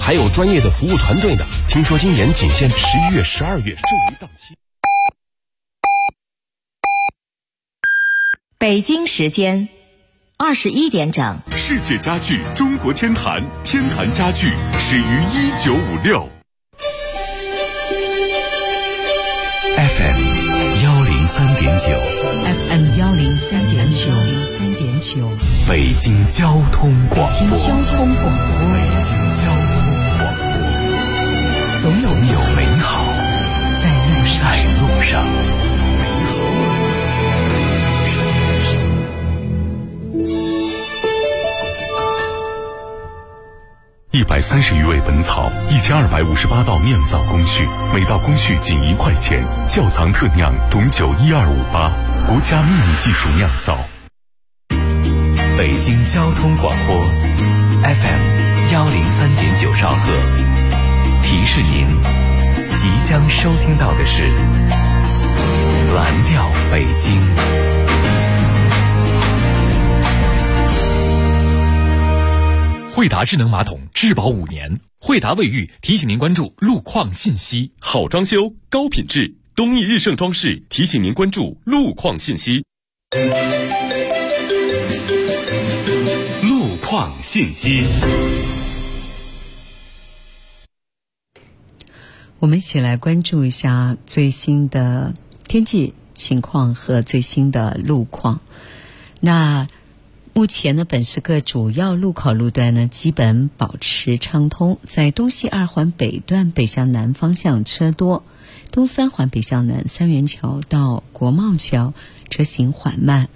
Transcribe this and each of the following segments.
还有专业的服务团队呢。听说今年仅限11月、12月剩余档期。 北京时间21点整。 世界家具中国天坛，天坛家具始于1956。 FM 103.9，FM 103.9， 北京交通广播， 北京交通广播， 总有美好在路上。130余味本草，1258道酿造工序，每道工序仅1块钱。窖藏特酿董酒12588，国家秘密技术酿造。北京交通广播 FM 103.9兆赫，提示您即将收听到的是蓝调北京。 惠达智能马桶质保5年，惠达卫浴提醒您关注路况信息。 好装修，高品质，东益日盛装饰提醒您关注路况信息。 路况信息。 我们一起来关注一下最新的天气情况和最新的路况。那目前呢，本市各主要路口路段呢基本保持畅通，在东西2环北段北向南方向车多，东3环北向南三元桥到国贸桥车行缓慢，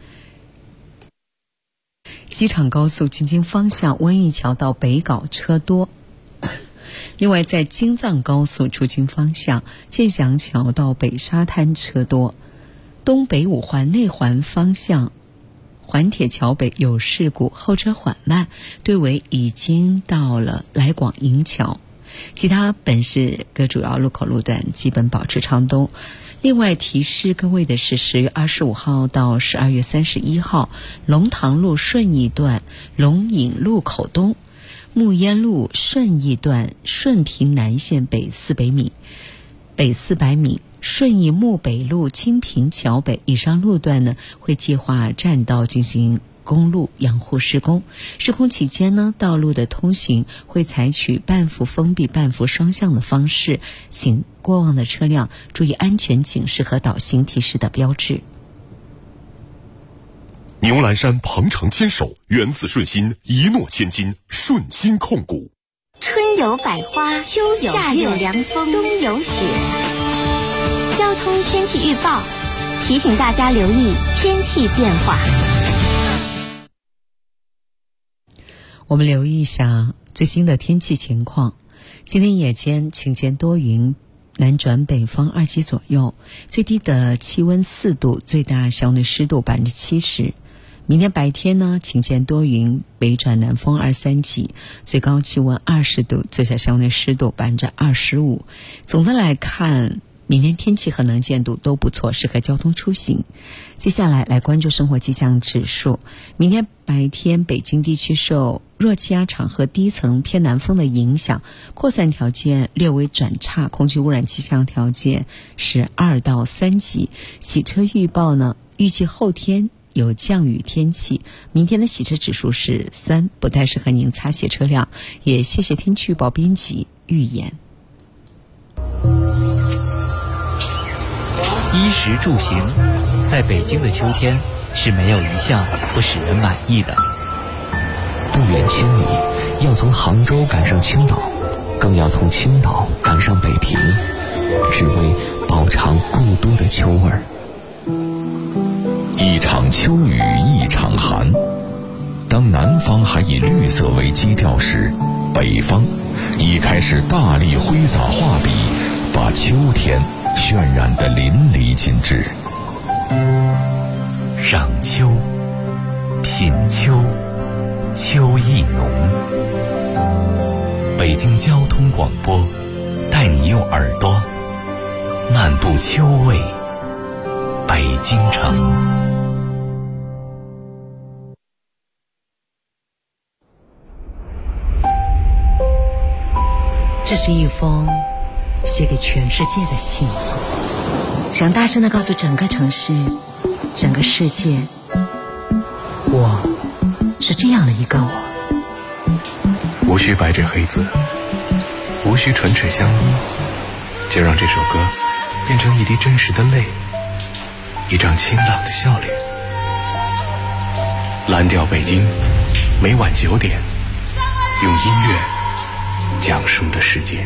机场高速京津方向温榆桥到北碏车多。另外在京藏高速出京方向建祥桥到北沙滩车多，东北5环内环方向环铁桥北有事故，后车缓慢，队尾已经到了来广营桥。其他本市各主要路口路段基本保持畅通。另外提示各位的是10月25号到12月31号，龙塘路顺义段龙隐路口东，木烟路顺义段顺平南线北400米，顺义木北路清平桥北以上路段呢，会计划占道进行公路养护施工。施工期间呢，道路的通行会采取半幅封闭、半幅双向的方式，请过往的车辆注意安全警示和导行提示的标志。 牛栏山鹏程牵手，源自顺心，一诺千金，顺心控股。 春有百花，秋有夏有凉风，冬有雪。交通天气预报提醒大家留意天气变化。 我们留意一下最新的天气情况。今天夜间晴间多云，南转北风2级左右，最低的气温4度，最大相对湿度70%。明天白天呢，晴间多云，北转南风2-3级，最高气温20度，最小相对湿度25%。总的来看，明天天气和能见度都不错，适合交通出行。接下来来关注生活气象指数。明天白天北京地区受弱气压场和低层偏南风的影响，扩散条件略微转差，空气污染气象条件是2到3级。洗车预报呢，预计后天有降雨天气，明天的洗车指数是3，不太适合您擦洗车辆。也谢谢天气预报编辑预言。 衣食住行，在北京的秋天是没有一项不使人满意的。 不远千里，要从杭州赶上青岛，更要从青岛赶上北平，只为饱尝故都的秋味儿。 一场秋雨一场寒，当南方还以绿色为基调时，北方已开始大力挥洒画笔，把秋天渲染得淋漓尽致。 赏秋，品秋，秋意浓。北京交通广播带你用耳朵漫步秋味北京城。 这是一封写给全世界的信，想大声地告诉整个城市、整个世界，我是这样的一个我。 无需白纸黑字，无需唇齿相依，就让这首歌变成一滴真实的泪，一张清朗的笑脸。蓝调北京，每晚9点，用音乐讲述的世界。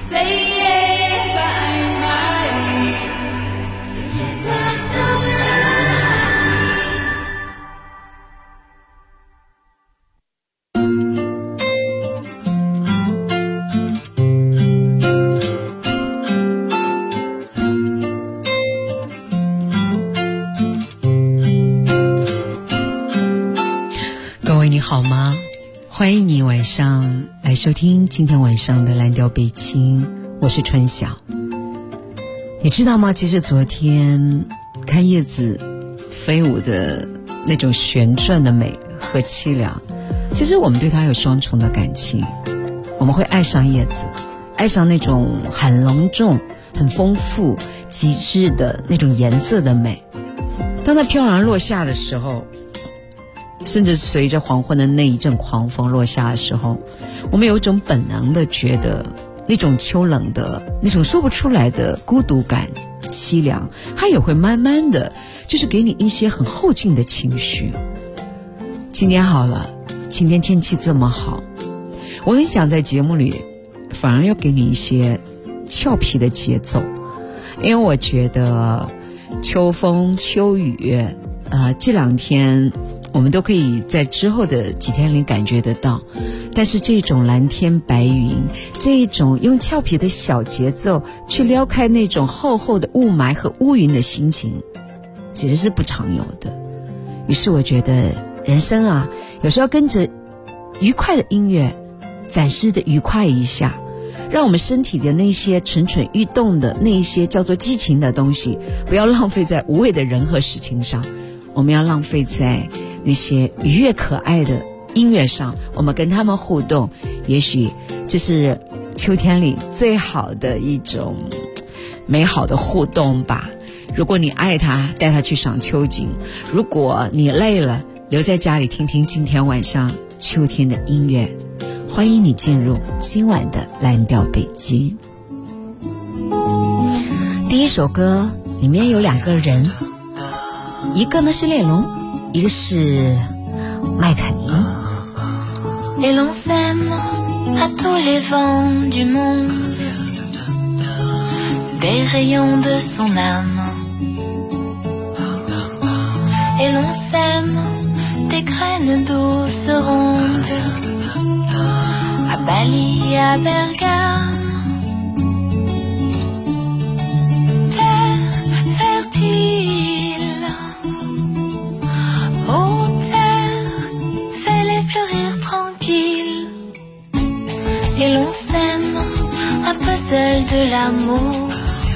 好吗？欢迎你晚上来收听今天晚上的蓝调北京，我是春晓。你知道吗？其实昨天看叶子飞舞的那种旋转的美和凄凉，其实我们对它有双重的感情。我们会爱上叶子，爱上那种很隆重、很丰富、极致的那种颜色的美。当它飘然落下的时候，甚至随着黄昏的那一阵狂风落下的时候，我们有一种本能的觉得那种秋冷的那种说不出来的孤独感、凄凉，它也会慢慢的就是给你一些很后劲的情绪。今天好了，今天天气这么好，我很想在节目里反而要给你一些俏皮的节奏，因为我觉得秋风秋雨这两天我们都可以在之后的几天里感觉得到，但是这种蓝天白云，这一种用俏皮的小节奏去撩开那种厚厚的雾霾和乌云的心情，其实是不常有的。于是我觉得人生啊，有时候跟着愉快的音乐暂时的愉快一下，让我们身体的那些蠢蠢欲动的那一些叫做激情的东西，不要浪费在无谓的人和事情上，我们要浪费在那些愉悦可爱的音乐上，我们跟他们互动，也许这是秋天里最好的一种美好的互动吧。如果你爱他，带他去赏秋景；如果你累了，留在家里听听今天晚上秋天的音乐。欢迎你进入今晚的蓝调北京。第一首歌里面有2个人，一个呢是列侬，一个是麦卡尼。 Et l'on s'aime à tous les vents du monde, des rayons de son âme. Et l'on sème des graines douces rondes, à Bali, à Bergame. Terre fertile, ô terre, fais-les fleurir tranquilles. Et l'on sème un peu seul de l'amour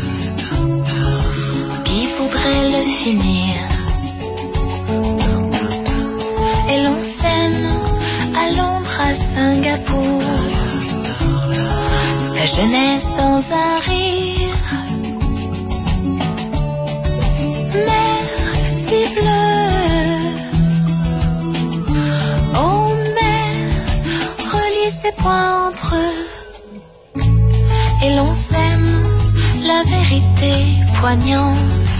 qui voudrait le finir. Et l'on s'aime à Londres, à Singapour, sa jeunesse dans un rire. Mer si bleue, oh mer, relie ses points entre eux. Et l'on s'aime la vérité poignante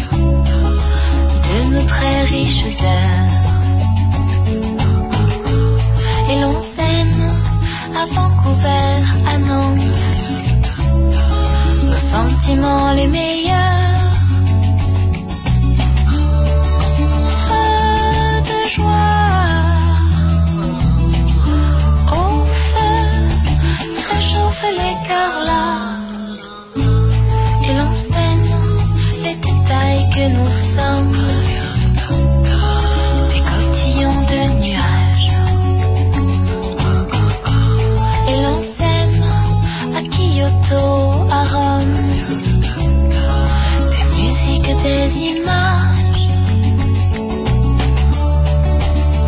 de nos très riches heures. Et l'on s'aime à Vancouver, à Nantes, nos sentiments les meilleurs. Feu de joie, au feu, réchauffe les cœurs là. Et l'on s'aime les détails que nous sommes, des cotillons de nuages. Et l'on s'aime à Kyoto, à Rome, des musiques, des images.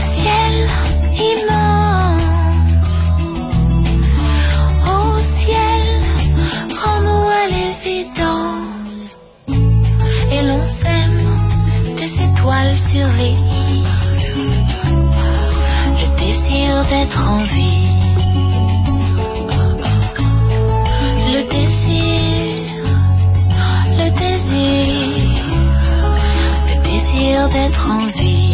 Ciel immense, au ciel sur les i, le désir d'être en vie, le désir d'être en vie.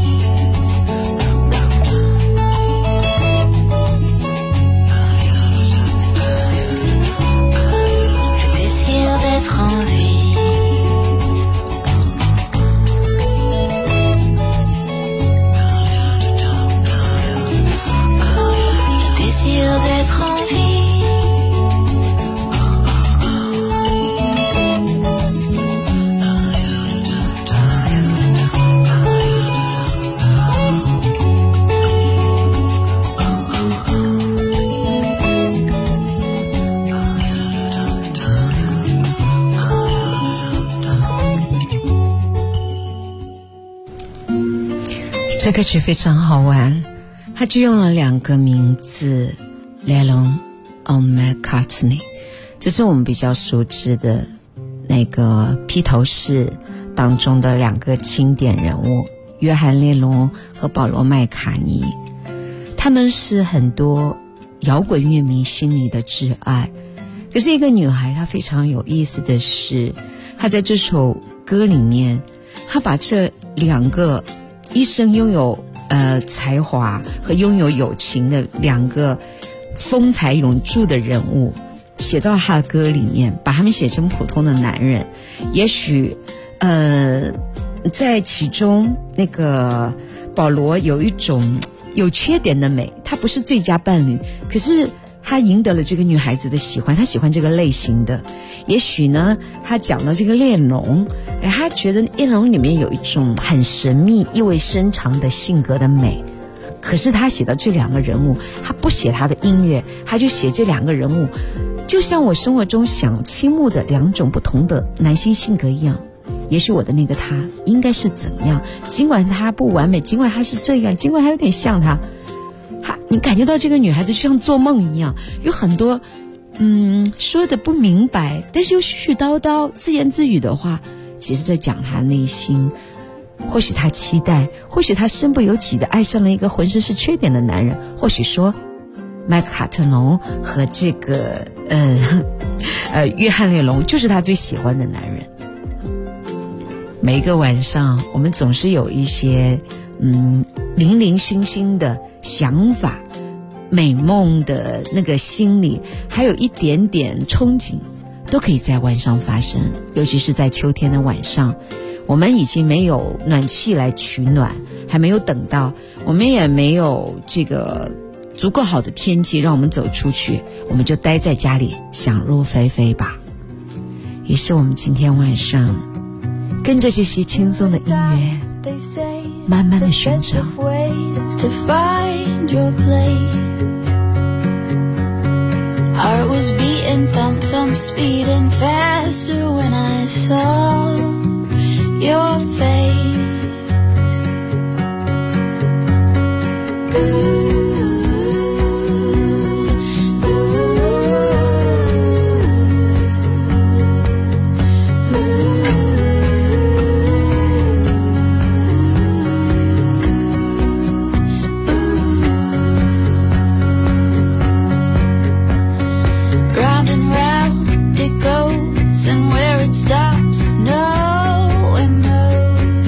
这歌曲非常好玩，它就用了2个名字 Lennon and McCartney， 这是我们比较熟知的那个披头士当中的2个经典人物，约翰列侬和保罗麦卡尼。他们是很多摇滚乐迷心里的挚爱。可是一个女孩她非常有意思的是，她在这首歌里面，她把这2个一生拥有才华和拥有友情的2个风采永驻的人物写到他的歌里面，把他们写成普通的男人。也许在其中那个保罗有一种有缺点的美，他不是最佳伴侣，可是他赢得了这个女孩子的喜欢，他喜欢这个类型的。也许呢，他讲到这个列侬，他觉得列侬里面有一种很神秘意味深长的性格的美，可是他写到这2个人物，他不写他的音乐，他就写这2个人物就像我生活中想倾慕的2种不同的男性性格一样。也许我的那个他应该是怎样，尽管他不完美，尽管他是这样，尽管他有点像他，你感觉到这个女孩子就像做梦一样，有很多说的不明白，但是又絮絮叨叨自言自语的话，其实在讲她内心。或许她期待，或许她身不由己的爱上了一个浑身是缺点的男人，或许说麦卡特农和这个约翰列侬就是她最喜欢的男人。每一个晚上我们总是有一些零零星星的想法，美梦的那个心里还有一点点憧憬，都可以在晚上发生。尤其是在秋天的晚上，我们已经没有暖气来取暖，还没有等到，我们也没有这个足够好的天气让我们走出去，我们就待在家里想入非非吧。于是我们今天晚上跟着这些轻松的音乐慢慢的寻找。 Heart was beating, thump, thump, speeding faster when I saw your face. And where it stops, no one knows.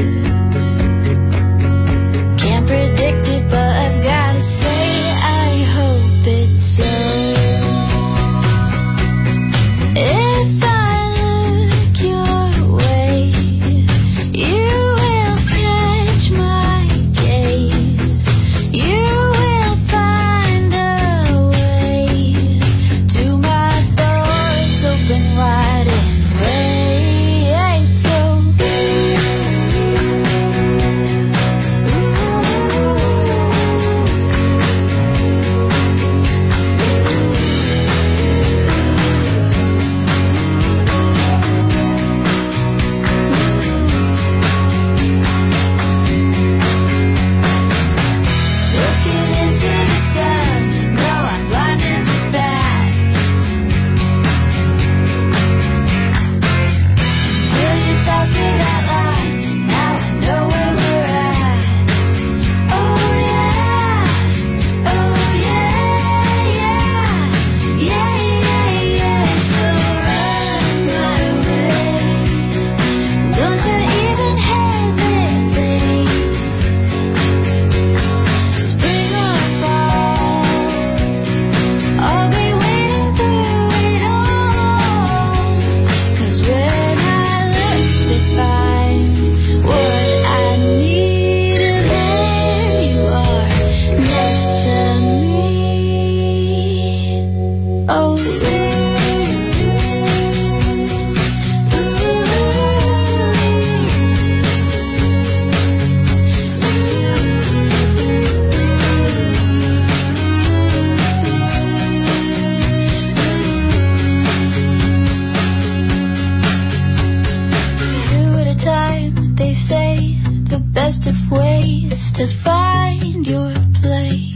list of ways to find your place.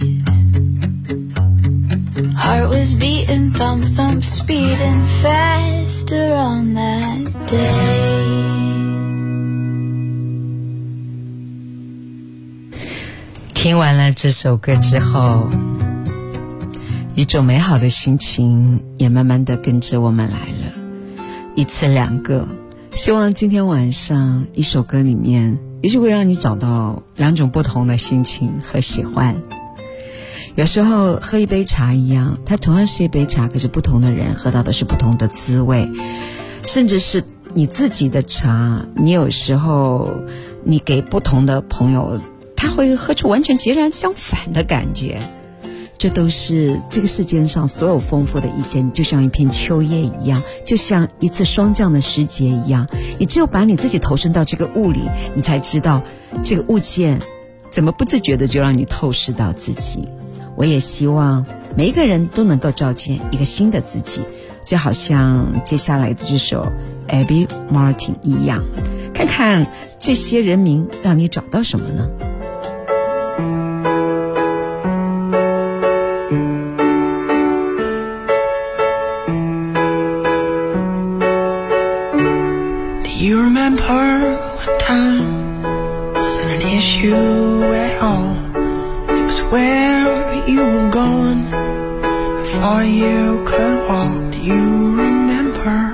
Heart was beating, thump, thump, speeding faster on that day. 听完了这首歌之后，一种美好的心情也慢慢的跟着我们来了，一次两个。希望今天晚上一首歌里面也许会让你找到两种不同的心情和喜欢。有时候喝一杯茶一样，它同样是一杯茶，可是不同的人喝到的是不同的滋味。甚至是你自己的茶，你有时候你给不同的朋友，他会喝出完全截然相反的感觉。这都是这个世界上所有丰富的意见，就像一片秋叶一样，就像一次霜降的时节一样，你只有把你自己投身到这个雾里，你才知道这个物件怎么不自觉的就让你透视到自己。我也希望每一个人都能够照见一个新的自己，就好像接下来的这首 Abby Martin 一样，看看这些人名让你找到什么呢 ？Do you remember when time wasn't an issue at all? It was where you were gone before you could walk. Do you remember?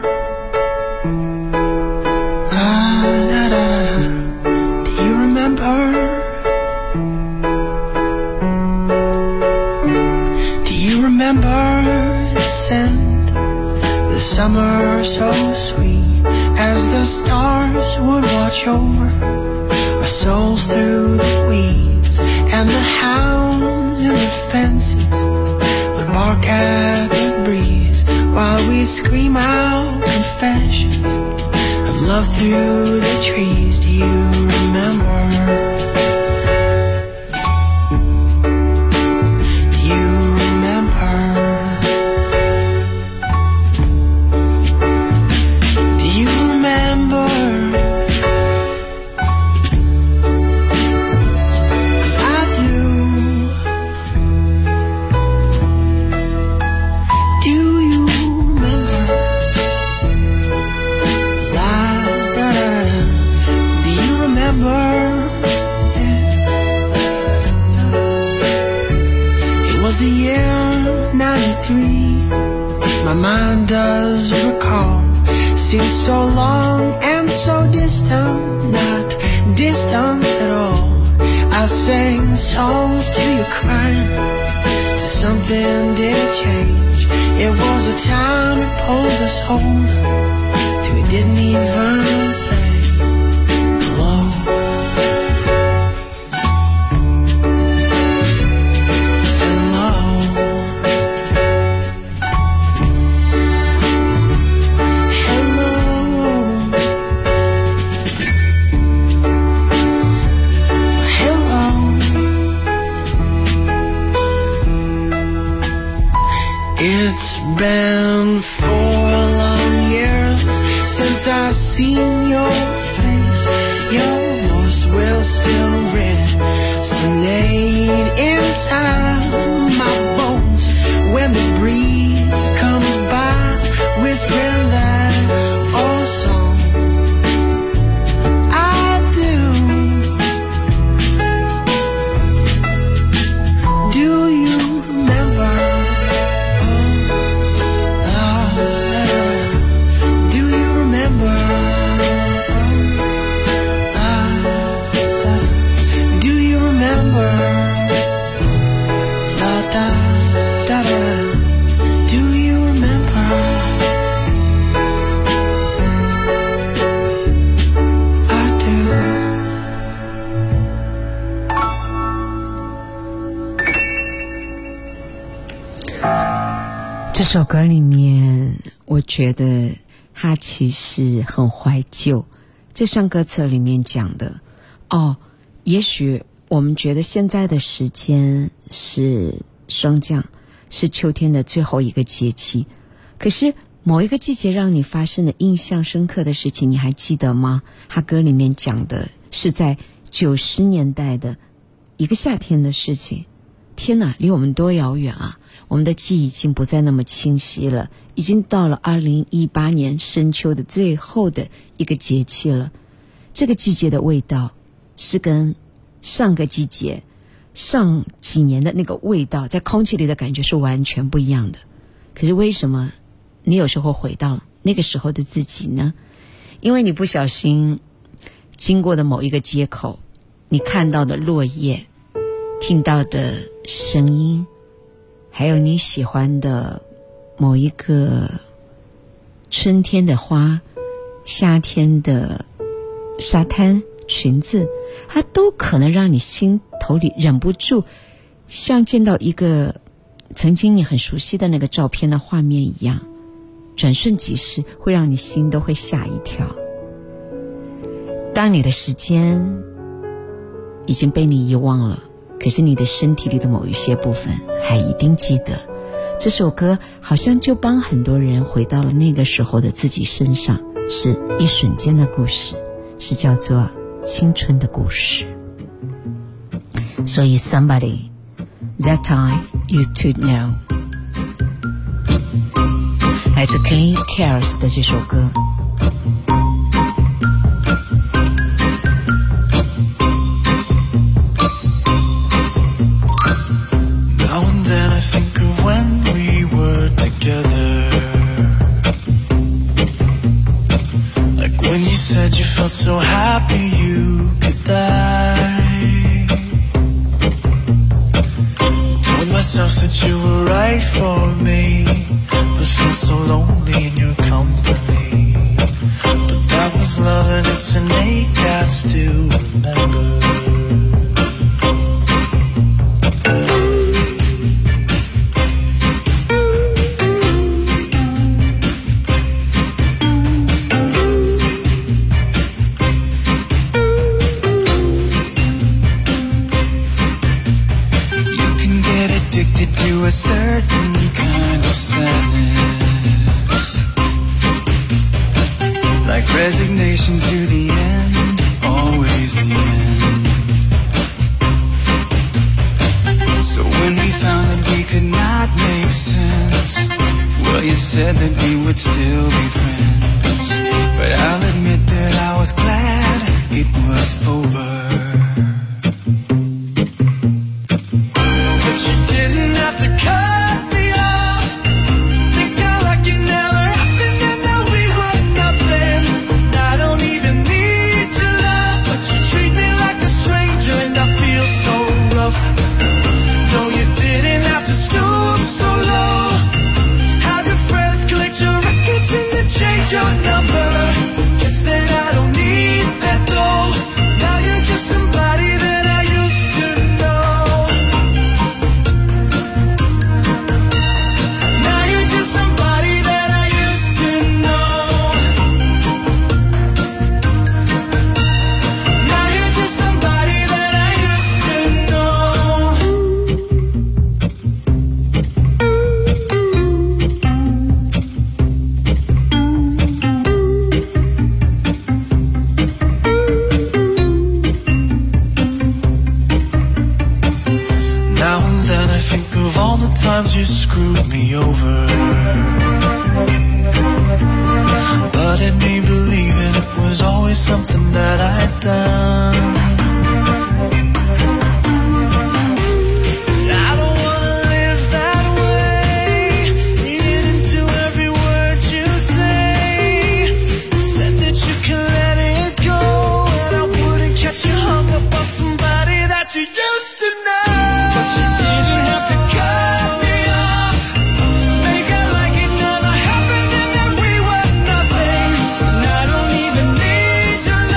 La da da da da. Do you remember? Do you remember the scent of the summer so sweet, as the stars would watch over our souls through the weeds, and the hounds and the fences would bark at the breeze, while we'd scream out confessions of love through the trees. Do you remember? Do you remember? Do you remember? 'Cause I do. Do you remember? La da da da da. Do you remember? It was the year 93, if my mind does recall. Seems so long and so distant, not distant at all. I sang songs till you cried, till something did change. It was a time that pulled us home, till we didn't even say hello. Hello. It's been 4 long years since I've seen your face. Your voice will still resonate inside my bones when the breeze comes by, whispering that old song. I do. Do you remember? Do you remember? Do you remember? Da da da da. Do you remember? I do. 这首歌里面，我觉得它其实很怀旧。就像歌词里面讲的，也许我们觉得现在的时间是霜降，是秋天的最后一个节气，可是某一个季节让你发生的印象深刻的事情，你还记得吗？他歌里面讲的是在 90年代的一个夏天的事情。天哪，离我们多遥远啊！我们的记忆已经不再那么清晰了，已经到了2018年深秋的最后的一个节气了。这个季节的味道是跟上个季节上几年的那个味道在空气里的感觉是完全不一样的。可是为什么你有时候回到那个时候的自己呢？因为你不小心经过的某一个街口，你看到的落叶，听到的声音，还有你喜欢的某一个春天的花，夏天的沙滩裙子，它都可能让你心头里忍不住像见到一个曾经你很熟悉的那个照片的画面一样，转瞬即逝，会让你心都会吓一跳。当你的时间已经被你遗忘了，可是你的身体里的某一些部分还一定记得。这首歌好像就帮很多人回到了那个时候的自己身上，是一瞬间的故事，是叫做青春的故事。所以 somebody that I used to know， 来自 Clean Cares 的这首歌。 Said you felt so happy you could die. Told myself that you were right for me, but felt so lonely in your company. But that was love and it's an ache I still remember. A certain kind of sadness, like resignation to the end, always the end. So when we found that we could not make sense, well, you said that we would still be friends. But I'll admit that I was glad it was over. Your number, guess that I don't need that though. Now you're just somebody that I used to know. Now you're just somebody that I used to know. Now you're just somebody that I used to times you screwed me over, but it made believing it was always something that I'd done. But I don't wanna live that way, reading into every word you say. You said that you can let it go, and I wouldn't catch you hung up on somebody that you used to know. But you didn't have to cut me off, make it like it never happened and that we were nothing. And I don't even need your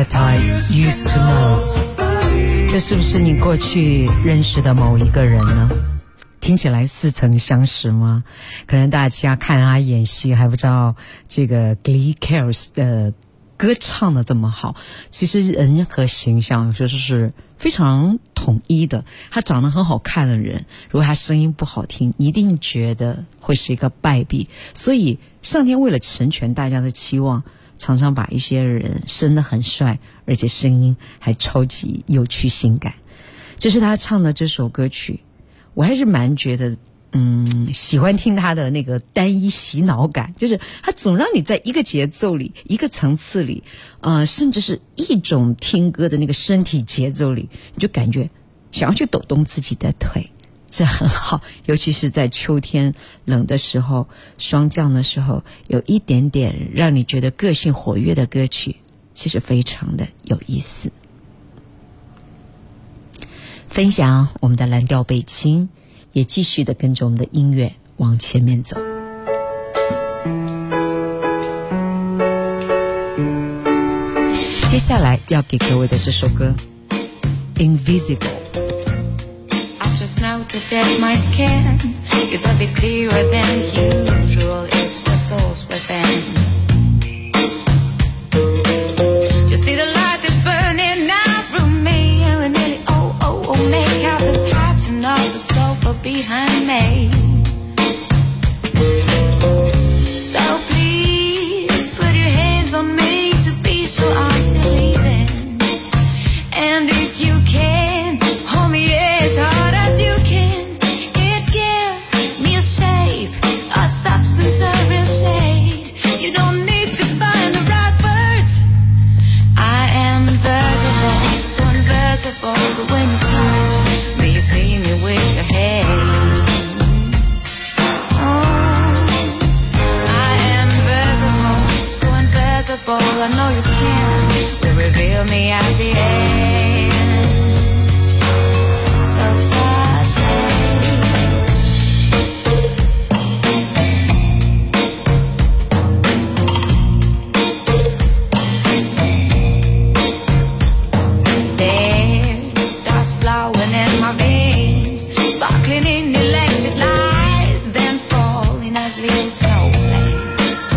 That I used to know， 这是不是你过去认识的某一个人呢？听起来似曾相识吗？可能大家看他演戏还不知道这个 Glee Cares 的歌唱的这么好，其实人和形象就是非常统一的。他长得很好看的人，如果他声音不好听，一定觉得会是一个败笔。所以上天为了成全大家的期望，常常把一些人生得很帅，而且声音还超级有趣性感。这是他唱的这首歌曲，我还是蛮觉得喜欢听他的那个单一洗脑感，就是他总让你在一个节奏里，一个层次里，甚至是一种听歌的那个身体节奏里，你就感觉想要去抖动自己的腿，这很好。尤其是在秋天冷的时候，霜降的时候，有一点点让你觉得个性活跃的歌曲，其实非常的有意思。分享我们的蓝调北京，也继续的跟着我们的音乐往前面走。接下来要给各位的这首歌 Invisible。 I just noted that my skin is a bit clearer than usual. It whistles within. Just see the light that's burning out through me, and we nearly make out the pattern of the sofa behind me. So please put your hands on me to be sure I'm still leaving. And if you can, hold me as hard as you can. It gives me a shape, a substance, a real shade. You don't need to find the right words. I am invisible, so invisible, but when you touch me, you see me with your hands. I know your skin will reveal me at the end. So touch me. There's stars flowing in my veins, sparkling in electric lights, then falling as little snowflakes.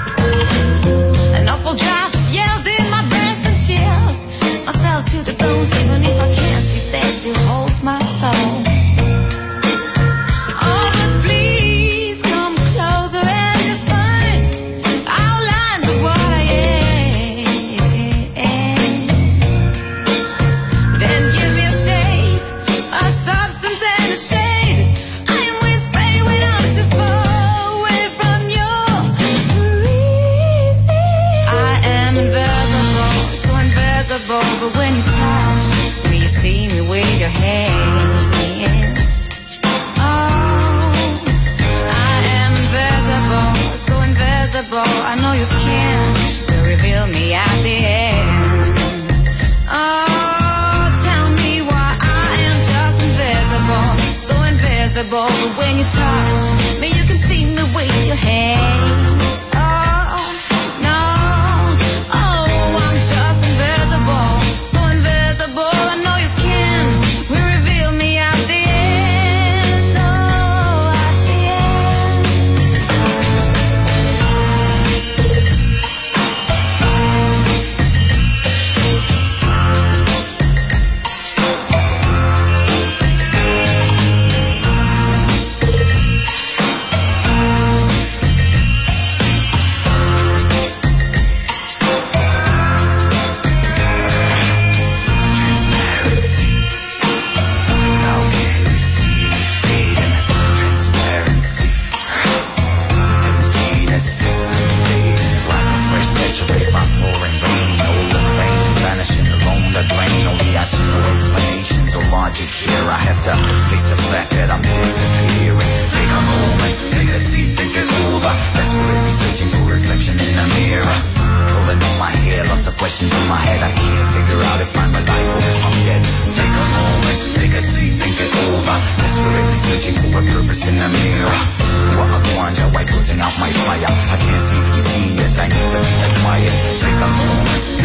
An awful draft yells in my breast and chills myself to the bones, even if I can't see if they still hold my soul. Oh, but please come closer and define outlines of what I am. Then give me a shape, a substance and a shade. I am wind spray when I'm too far away from you. I am invisible, so invisible, but when you touch me, you see me with your hands. Oh, I am invisible, so invisible. I know your skin will reveal me at the end. Oh, tell me why I am just invisible, so invisible, but when you touch me, you can see me with your hands.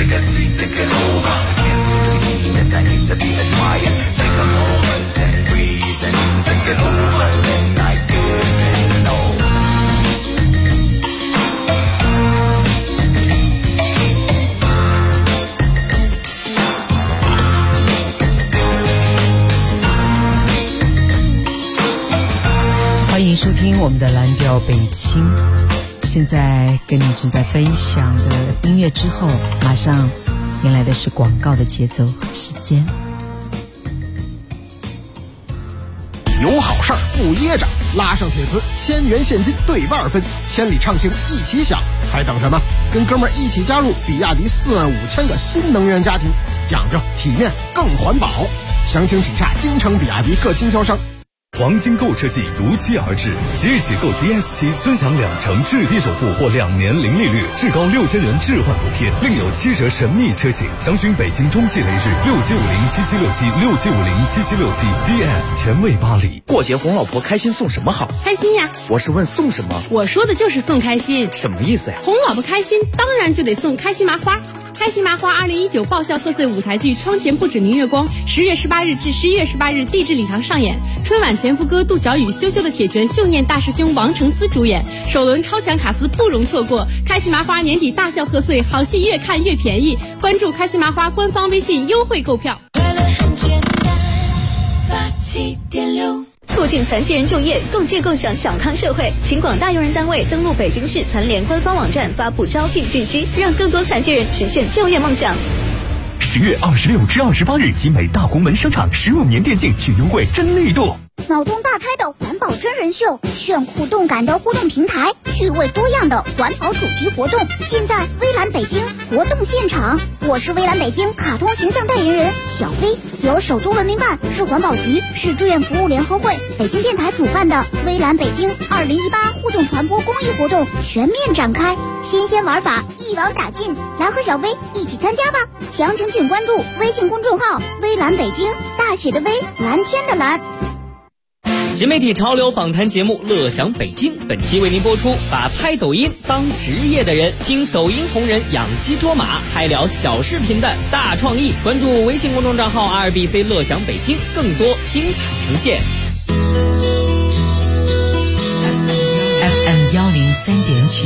Take a seat, think it over. I can't simply see that I need to be admired. Take a moment and reason. Think it over, then I good and know. 欢迎收听我们的蓝调北京。现在跟你正在分享的音乐之后，马上迎来的是广告的节奏时间。 有好事儿不噎着，拉上铁磁，1000元现金兑2分，千里畅行一起享，还等什么？跟哥们儿一起加入比亚迪45000个新能源家庭，讲究体面更环保。详情请洽京城比亚迪各经销商。 黄金购车季如期而至，即日起购 DS7 尊享2成置地首付或2年零利率，至高6000元置换补贴，另有7折神秘车型。详询北京中汽雷日67507767676767 DS 前卫巴黎。 过节哄老婆开心送什么好？ 开心呀！ 我是问送什么？ 我说的就是送开心。 什么意思呀？ 哄老婆开心，当然就得送开心麻花。开心麻花2019爆笑贺岁舞台剧《窗前不止明月光》10月18日至11月18日地质礼堂上演。春晚前夫哥杜小雨、羞羞的铁拳秀念大师兄王成思主演，首轮超强卡司不容错过。开心麻花年底大笑贺岁，好戏越看越便宜。关注开心麻花官方微信优惠购票。 快乐很简单，87.6。 促进残疾人就业，共建共享小康社会，请广大用人单位登录北京市残联官方网站发布招聘信息，让更多残疾人实现就业梦想。 10月26至28日，集美大红门商场15年电竞巨优惠真力度。 脑洞大开的环保真人秀，炫酷动感的互动平台，趣味多样的环保主题活动，现在微蓝北京活动现场。我是微蓝北京卡通形象代言人小飞，由首都文明办、市环保局、市志愿服务联合会、北京电台主办的微蓝北京2018互动传播公益活动全面展开，新鲜玩法一网打尽，来和小飞一起参加吧！详情请关注微信公众号微蓝北京，大写的微，蓝天的蓝。 新媒体潮流访谈节目《乐享北京》本期为您播出，把拍抖音当职业的人，听抖音红人养鸡捉马，嗨聊小视频的大创意。关注微信公众账号 2BC 乐享北京，更多精彩呈现。 FM 103.9，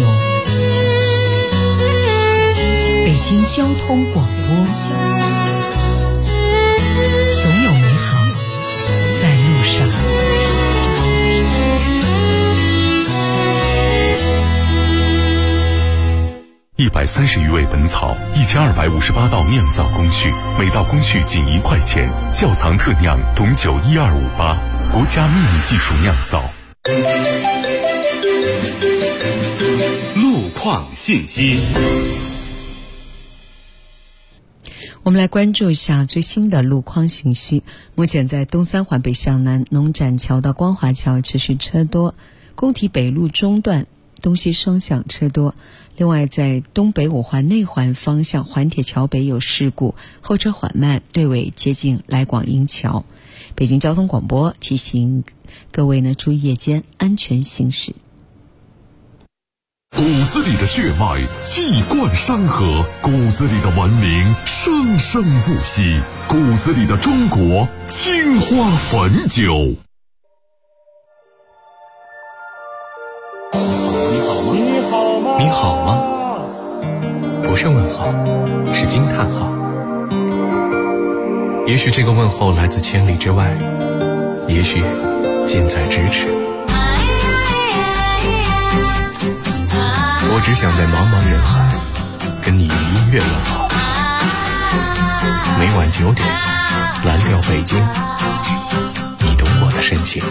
北京交通广播，总有美好在路上。 130余味本草，1258道酿造工序，每道工序仅1块钱。窖藏特酿董酒12588，国家秘密技术酿造。 路况信息。 我们来关注一下最新的路况信息。目前在东三环北向南农展桥到光华桥持续车多，工体北路中段东西双向车多。另外在东北五环内环方向环铁桥北有事故，后车缓慢，队尾接近来广英桥。北京交通广播提醒各位呢，注意夜间安全行驶。 骨子里的血脉气贯山河，骨子里的文明生生不息，骨子里的中国青花汾酒。 你好吗？不是问号，是惊叹号。也许这个问候来自千里之外，也许近在咫尺。我只想在茫茫人海跟你以音乐问好。每晚9点，蓝调北京，你懂我的深情。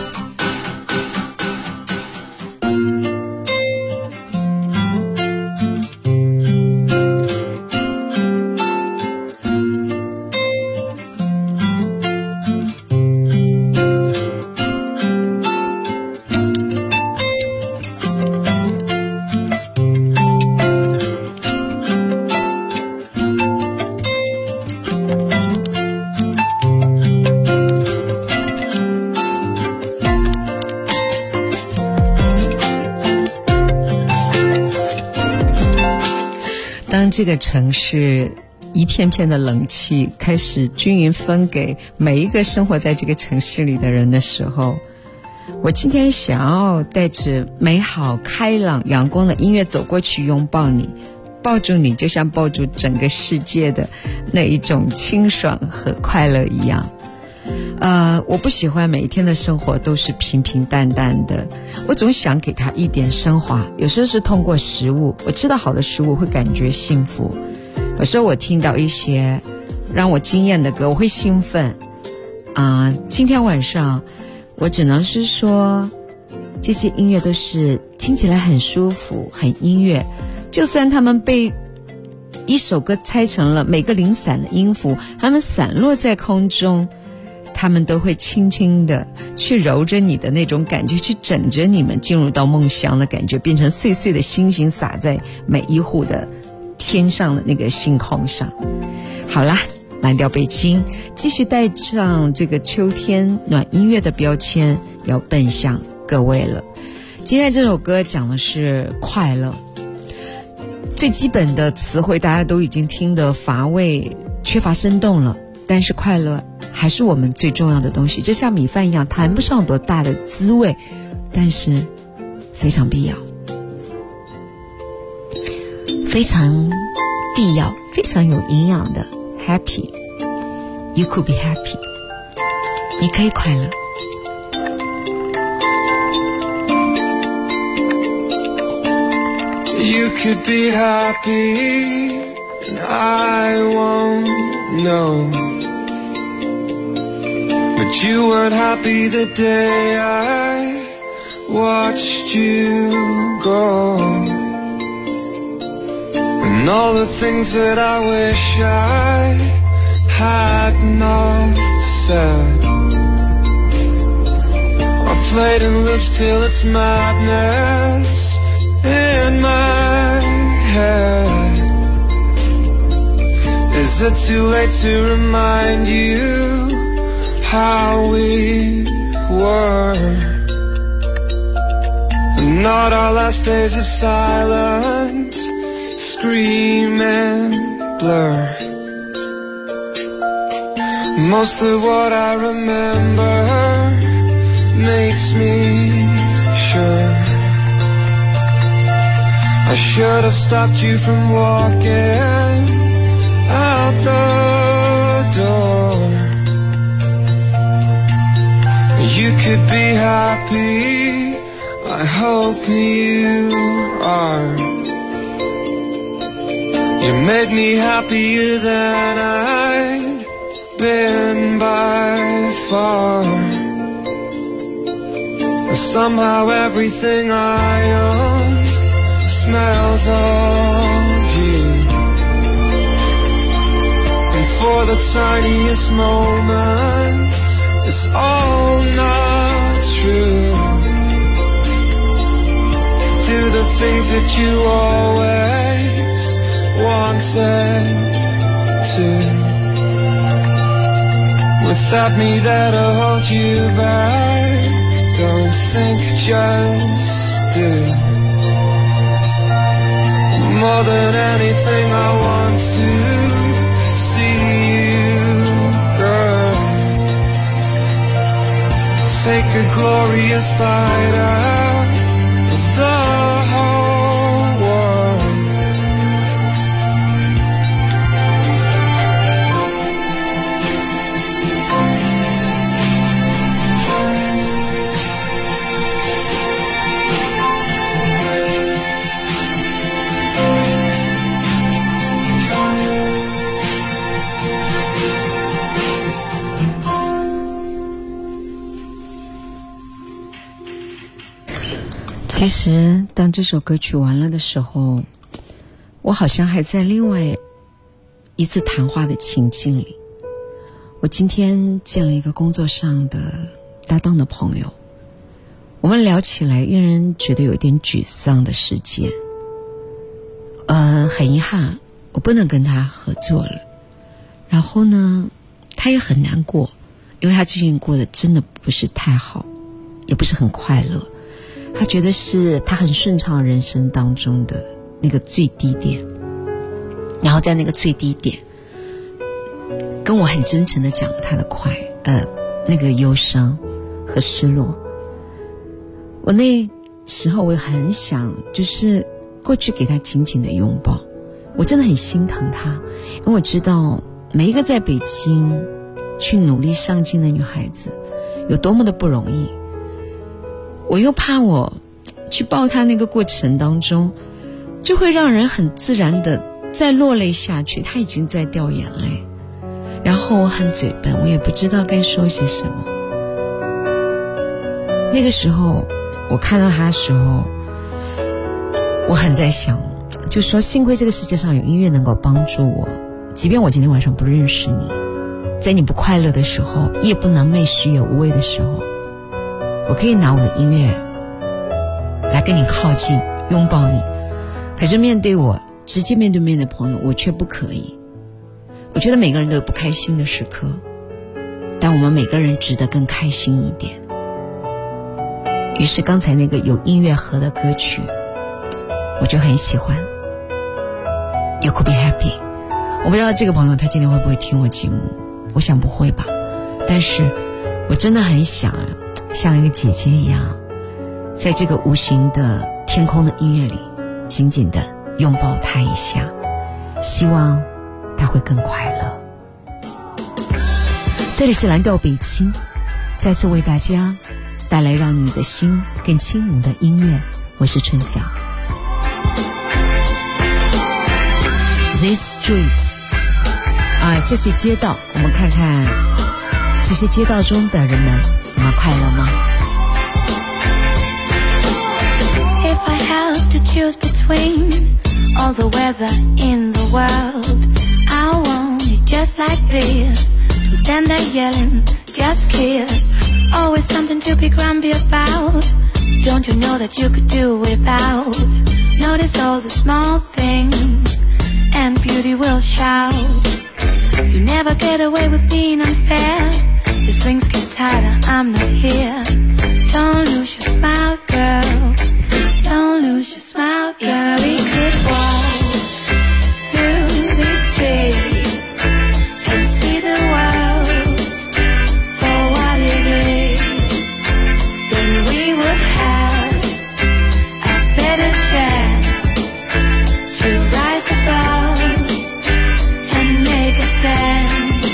当这个城市一片片的冷气开始均匀分给每一个生活在这个城市里的人的时候，我今天想要带着美好开朗阳光的音乐走过去拥抱你，抱住你就像抱住整个世界的那一种清爽和快乐一样。我不喜欢每一天的生活都是平平淡淡的，我总想给它一点升华。有时候是通过食物，我吃到好的食物会感觉幸福，有时候我听到一些让我惊艳的歌我会兴奋。今天晚上我只能是说这些音乐都是听起来很舒服很音乐，就算他们被一首歌拆成了每个零散的音符，他们散落在空中，他们都会轻轻的去揉着你的那种感觉，去枕着你们进入到梦乡的感觉，变成碎碎的星星洒在每一户的天上的那个星空上。好啦，蓝调北京继续带上这个秋天暖音乐的标签，要奔向各位了。今天这首歌讲的是快乐，最基本的词汇大家都已经听得乏味缺乏生动了，但是快乐还是我们最重要的东西，就像米饭一样，谈不上多大的滋味，但是非常必要，非常必要，非常有营养的 happy。 You could be happy， 你可以快乐。 You could be happy and I won't know, but you weren't happy the day I watched you go. And all the things that I wish I had not said are played in loops till it's madness in my head. Is it too late to remind you how we were? And not our last days of silence, scream and blur. Most of what I remember makes me sure I should have stopped you from walking out the door. You could be happy, I hope you are. You made me happier than I'd been by far. Somehow everything I own smells of you. And for the tiniest moment, it's all not true. Do the things that you always wanted to. Without me there to hold you back, don't think, just do. More than anything I want to see you, girl. Take a glorious bite out of the whole world. 其实当这首歌曲完了的时候，我好像还在另外一次谈话的情境里。我今天见了一个工作上的搭档的朋友，我们聊起来令人觉得有点沮丧的事件。很遗憾我不能跟他合作了，然后呢他也很难过，因为他最近过得真的不是太好，也不是很快乐。他觉得是他很顺畅人生当中的那个最低点，然后在那个最低点跟我很真诚的讲了他的那个忧伤和失落。我那时候我很想就是过去给他紧紧的拥抱，我真的很心疼他，因为我知道每一个在北京去努力上进的女孩子有多么的不容易。我又怕我去抱他那个过程当中就会让人很自然的再落泪下去，他已经在掉眼泪，然后我很嘴笨，我也不知道该说些什么。那个时候我看到他的时候，我很在想，就说幸亏这个世界上有音乐能够帮助我，即便我今天晚上不认识你，在你不快乐的时候，夜不能寐时有无味的时候，我可以拿我的音乐来跟你靠近，拥抱你。可是面对我直接面对面的朋友，我却不可以。我觉得每个人都有不开心的时刻，但我们每个人值得更开心一点。于是刚才那个有音乐盒的歌曲我就很喜欢， You could be happy。 我不知道这个朋友他今天会不会听我节目，我想不会吧，但是我真的很想像一个姐姐一样，在这个无形的天空的音乐里紧紧地拥抱他一下，希望他会更快乐。这里是蓝调北京，再次为大家带来让你的心更轻盈的音乐，我是春晓。 These streets 这些街道，我们看看这些街道中的人们，我们快乐吗？ If I have to choose between all the weather in the world, I want it just like this. Don't stand there yelling, just kiss. Always something to be grumpy about. Don't you know that you could do without? Notice all the small things, and beauty will shout. You never get away with being unfair. These drinks get tighter, I'm not here. Don't lose your smile, girl. Don't lose your smile, girl. We could walk through these streets and see the world for what it is. Then we would have a better chance to rise above and make a stand.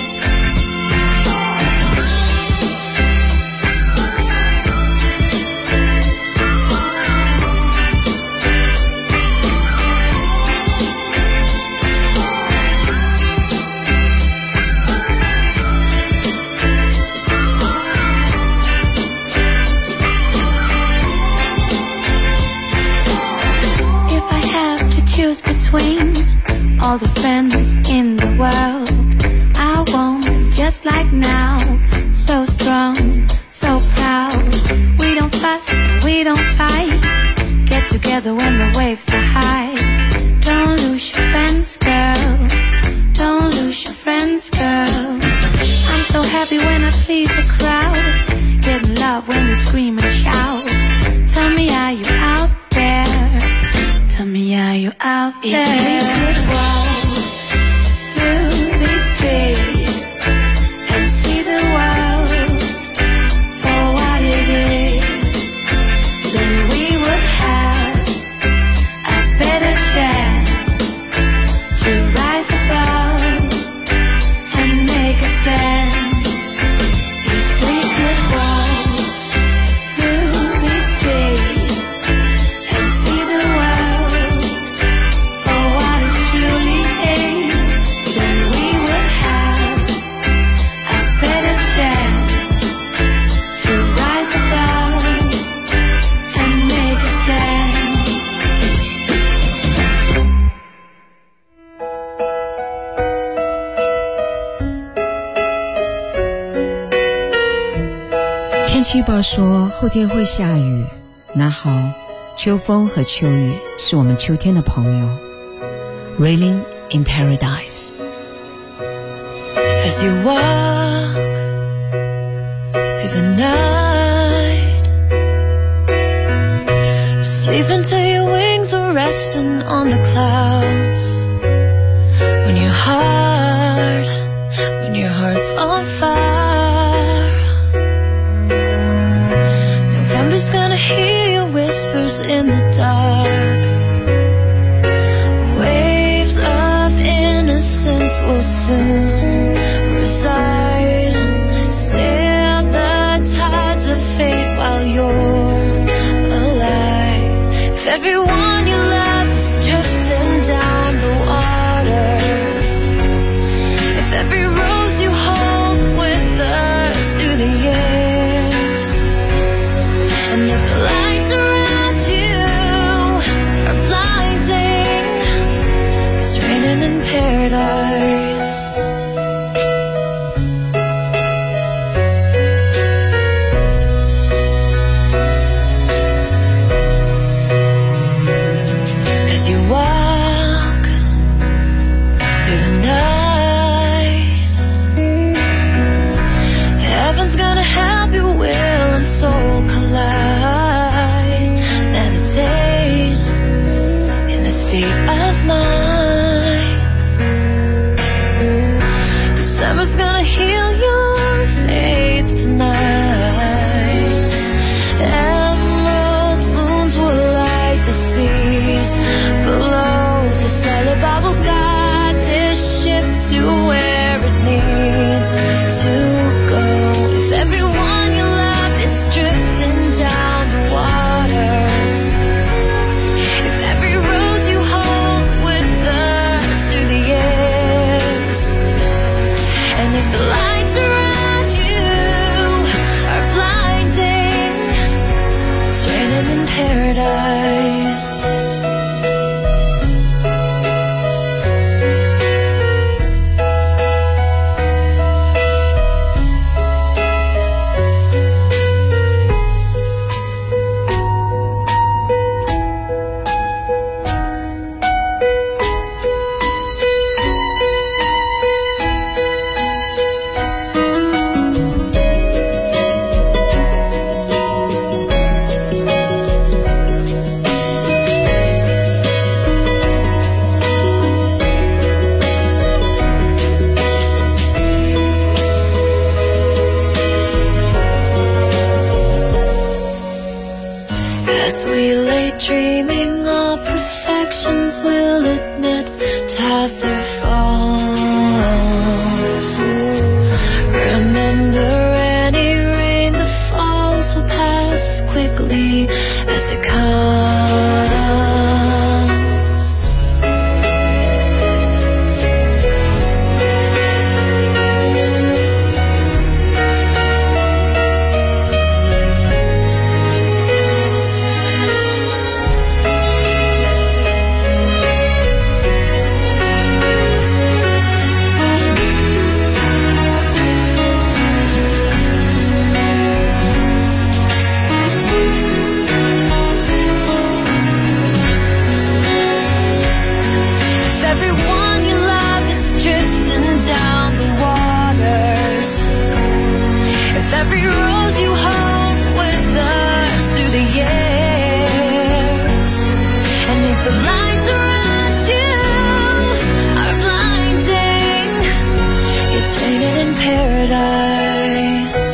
Between all the friends in the world, I want them just like now. So strong, so proud. We don't fuss, we don't fight. Get together when the waves are high. Don't lose your friends, girl. Don't lose your friends, girl. I'm so happy when I please a crowd. Get in love when they scream and shout. Tell me, are you out there? Tell me, are you out there? If we could walk through these streets and see the world for what it is, then we would have a better chance to rise above and make a stand. If we could walk through these streets and see the world for what it truly is, then we would have a better chance to rise above and make a stand. 天气预报说后天会下雨，那好，秋风和秋雨是我们秋天的朋友。 Raining in Paradise。 As you walk through the night, sleep until your wings are resting on the clouds. When your heart when your heart's on fire. November's gonna hear your whispers in the dark. Waves of innocence will soon reside. Sail the tides of fate while you're alive. If everyone you love is drifting down the waters, if every rose you hold with us through the years, and if the lights around you are blinding, it's raining in paradise. As you walk through the night, heaven's gonna help your will and soul collide. Meditate in the state of mind. December's gonna heal your faith tonight. Emerald moons will light the seas below. The celebrate will guide this ship to where it needs to go. If everyone you love is drifting down the waters, if every rose you hold with us through the years, and if the lights around you are blinding, it's raining in paradise. As we lay dreaming, all perfections will admit to have their faults. Remember, any rain that falls will pass as quickly as it comes. Every rose you hold with us through the years, and if the lights around you are blinding, it's raining in paradise.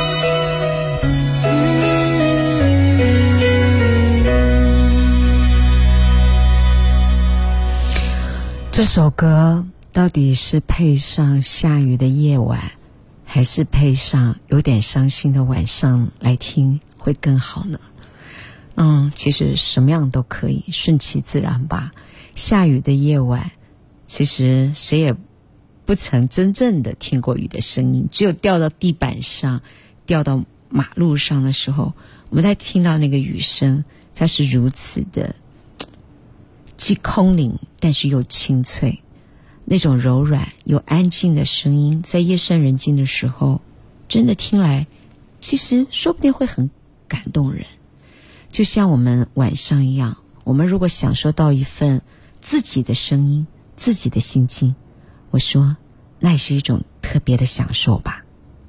这首歌到底是配上下雨的夜晚，还是配上有点伤心的晚上来听会更好呢？其实什么样都可以，顺其自然吧。下雨的夜晚，其实谁也不曾真正的听过雨的声音，只有掉到地板上，掉到马路上的时候，我们才听到那个雨声，它是如此的既空灵但是又清脆，那种柔软又安静的声音，在夜深人静的时候，真的听来其实说不定会很感动人。就像我们晚上一样，我们如果享受到一份自己的声音，自己的心境，我说那也是一种特别的享受吧。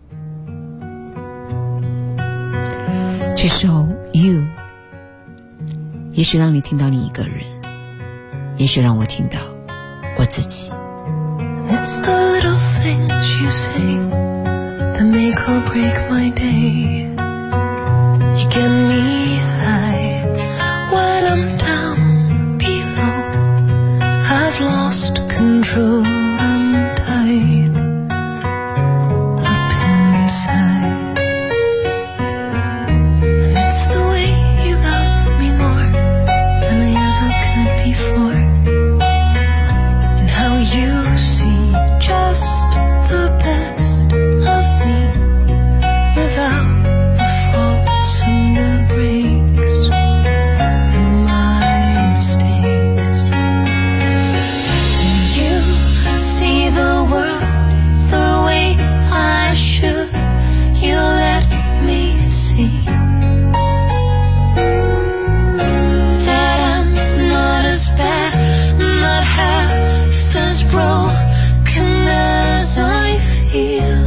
这首 You 也许让你听到你一个人，也许让我听到我自己。 It's the little things you say that make or break my day. You get me high when I'm down below. I've lost control, I'm tied up inside. And it's the way you love me more than I ever could before. And how you see just the best of me without the faults and the breaks and my mistakes. And you see the world the way I should. You let me see that I'm not as bad, not half as broken as I feel.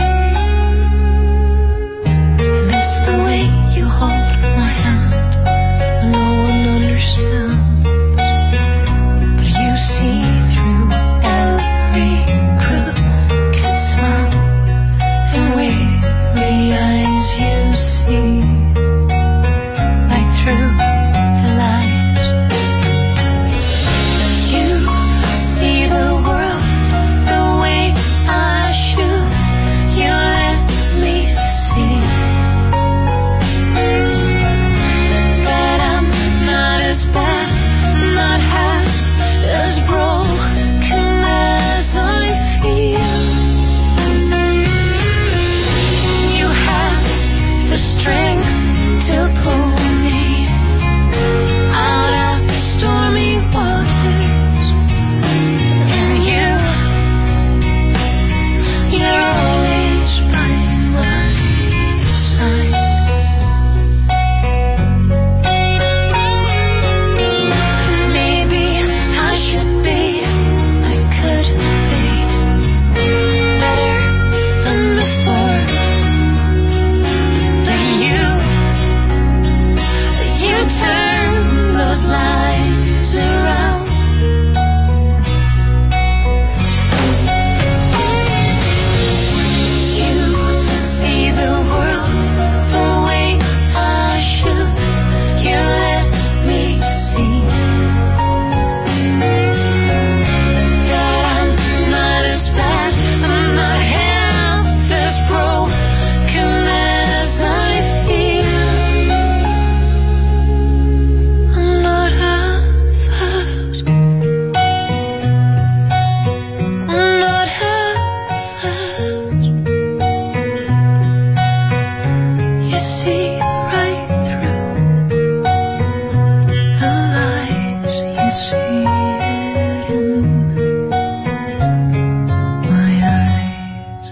And it's the way you hold my hand when no one understands. But you see through every crooked smile and weary eyes. You see right through the lies. You see the world the way I should. You let me see that I'm not as bad, not half as broken as I feel. You have the strength to pull me out of stormy waters. And you're always by my side. Maybe I should be, I could be better than before. Then you turn those lies around. You see the world the way I should. You let me see that I'm not as bad, I'm not half as broken as I feel. I'm not half as, I'm not half as. You see right through the lies. You see it in my eyes.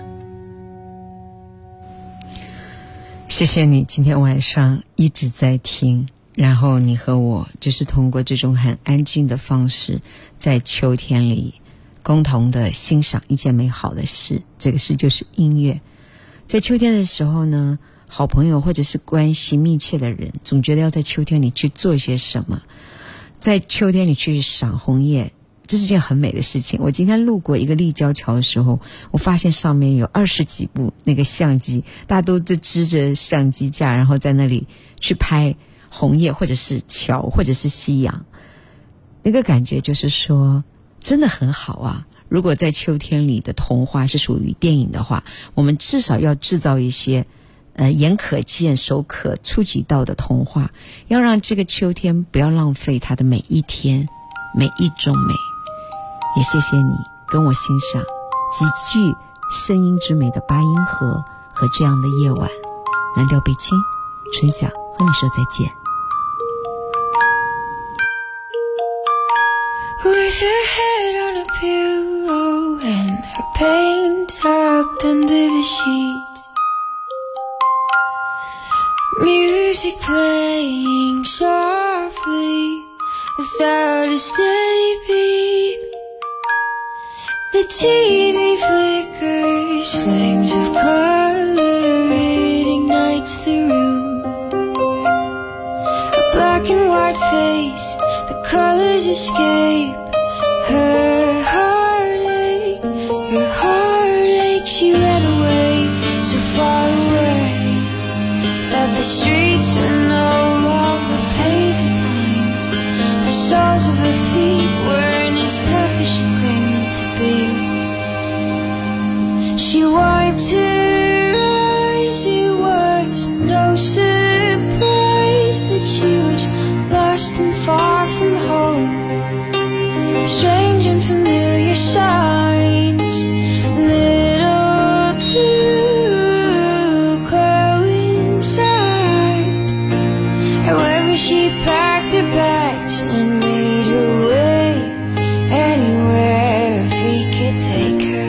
谢谢你今天晚上一直在听，然后你和我就是通过这种很安静的方式，在秋天里共同的欣赏一件美好的事，这个事就是音乐。在秋天的时候呢，好朋友或者是关系密切的人，总觉得要在秋天里去做些什么，在秋天里去赏红叶，这是件很美的事情。我今天路过一个立交桥的时候，我发现上面有20几部那个相机，大家都在支着相机架，然后在那里去拍红叶或者是桥或者是夕阳，那个感觉就是说真的很好啊。如果在秋天里的童话是属于电影的话，我们至少要制造一些眼可见手可触及到的童话，要让这个秋天不要浪费它的每一天每一种美。也谢谢你跟我欣赏极具声音之美的八音盒和这样的夜晚。蓝调北京，春晓和你说再见。 With her head on a pillow and her pain tucked under the sheets, music playing softly without a steady beat. The TV flickers, flames of color, it ignites the room. A black and white face, the colors escape her heartache. as she claimed it to be. She wiped her eyes, it was no surprise that she was lost and far from home. Strange and familiar signs, little to coincide. However, she packed her bags and made her way anywhere he could take her.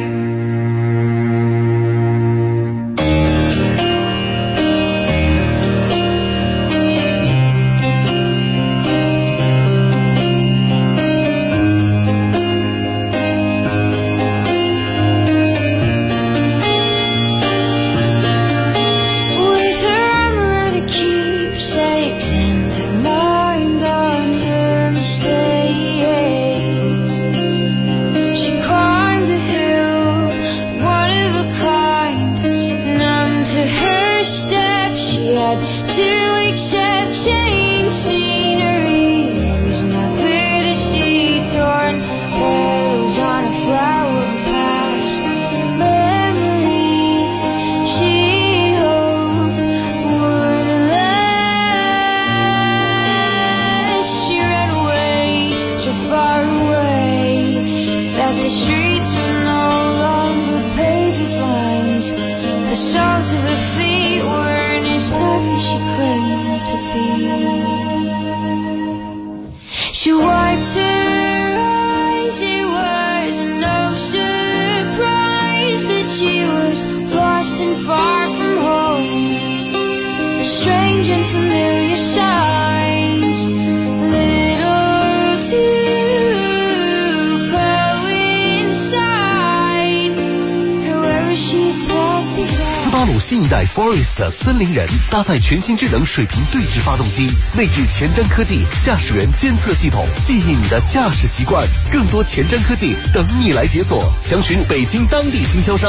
With her arm around her keepsakes and her mind on her mistakes, she climbed the hill, one of a kind. Numb to her steps, she had to accept change scenery. It was not clear to see torn petals on a flower of past memories she hoped would last. She ran away, so far away that the streets were no longer paved with lines. The soles of her feet weren't as tough as she claimed them to be. She wiped her eyes, it was no surprise that she was lost and far from home. Strange and familiar signs, little to coincide. However, she packed it 斯巴鲁新一代 Forest 森林人搭载全新智能水平对置发动机，内置前瞻科技驾驶员监测系统，记忆你的驾驶习惯。更多前瞻科技等你来解锁，详询北京当地经销商。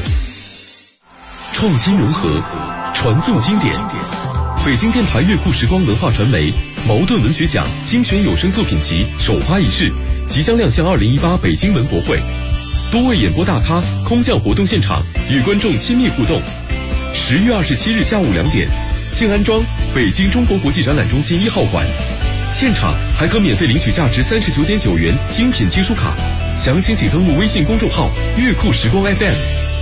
创新融合，传颂经典。北京电台乐库时光文化传媒茅盾文学奖精选有声作品集首发仪式即将亮相2018北京文博会，多位演播大咖空降活动现场，与观众亲密互动。10月27日下午2点，静安庄北京中国国际展览中心1号馆，现场还可免费领取价值39.9元精品听书卡。详情请登录微信公众号乐库时光 FM。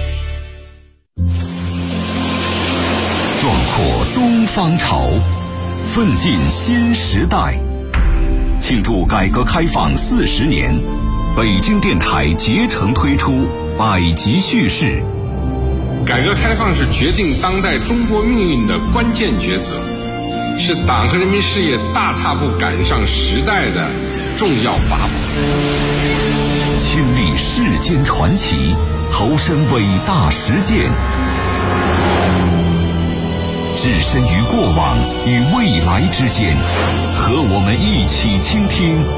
壮阔东方潮，奋进新时代。庆祝改革开放40年，北京电台竭诚推出百集叙事。 改革开放是决定当代中国命运的关键抉择，是党和人民事业大踏步赶上时代的重要法宝。 亲历世间传奇，投身伟大实践，置身于过往与未来之间，和我们一起倾听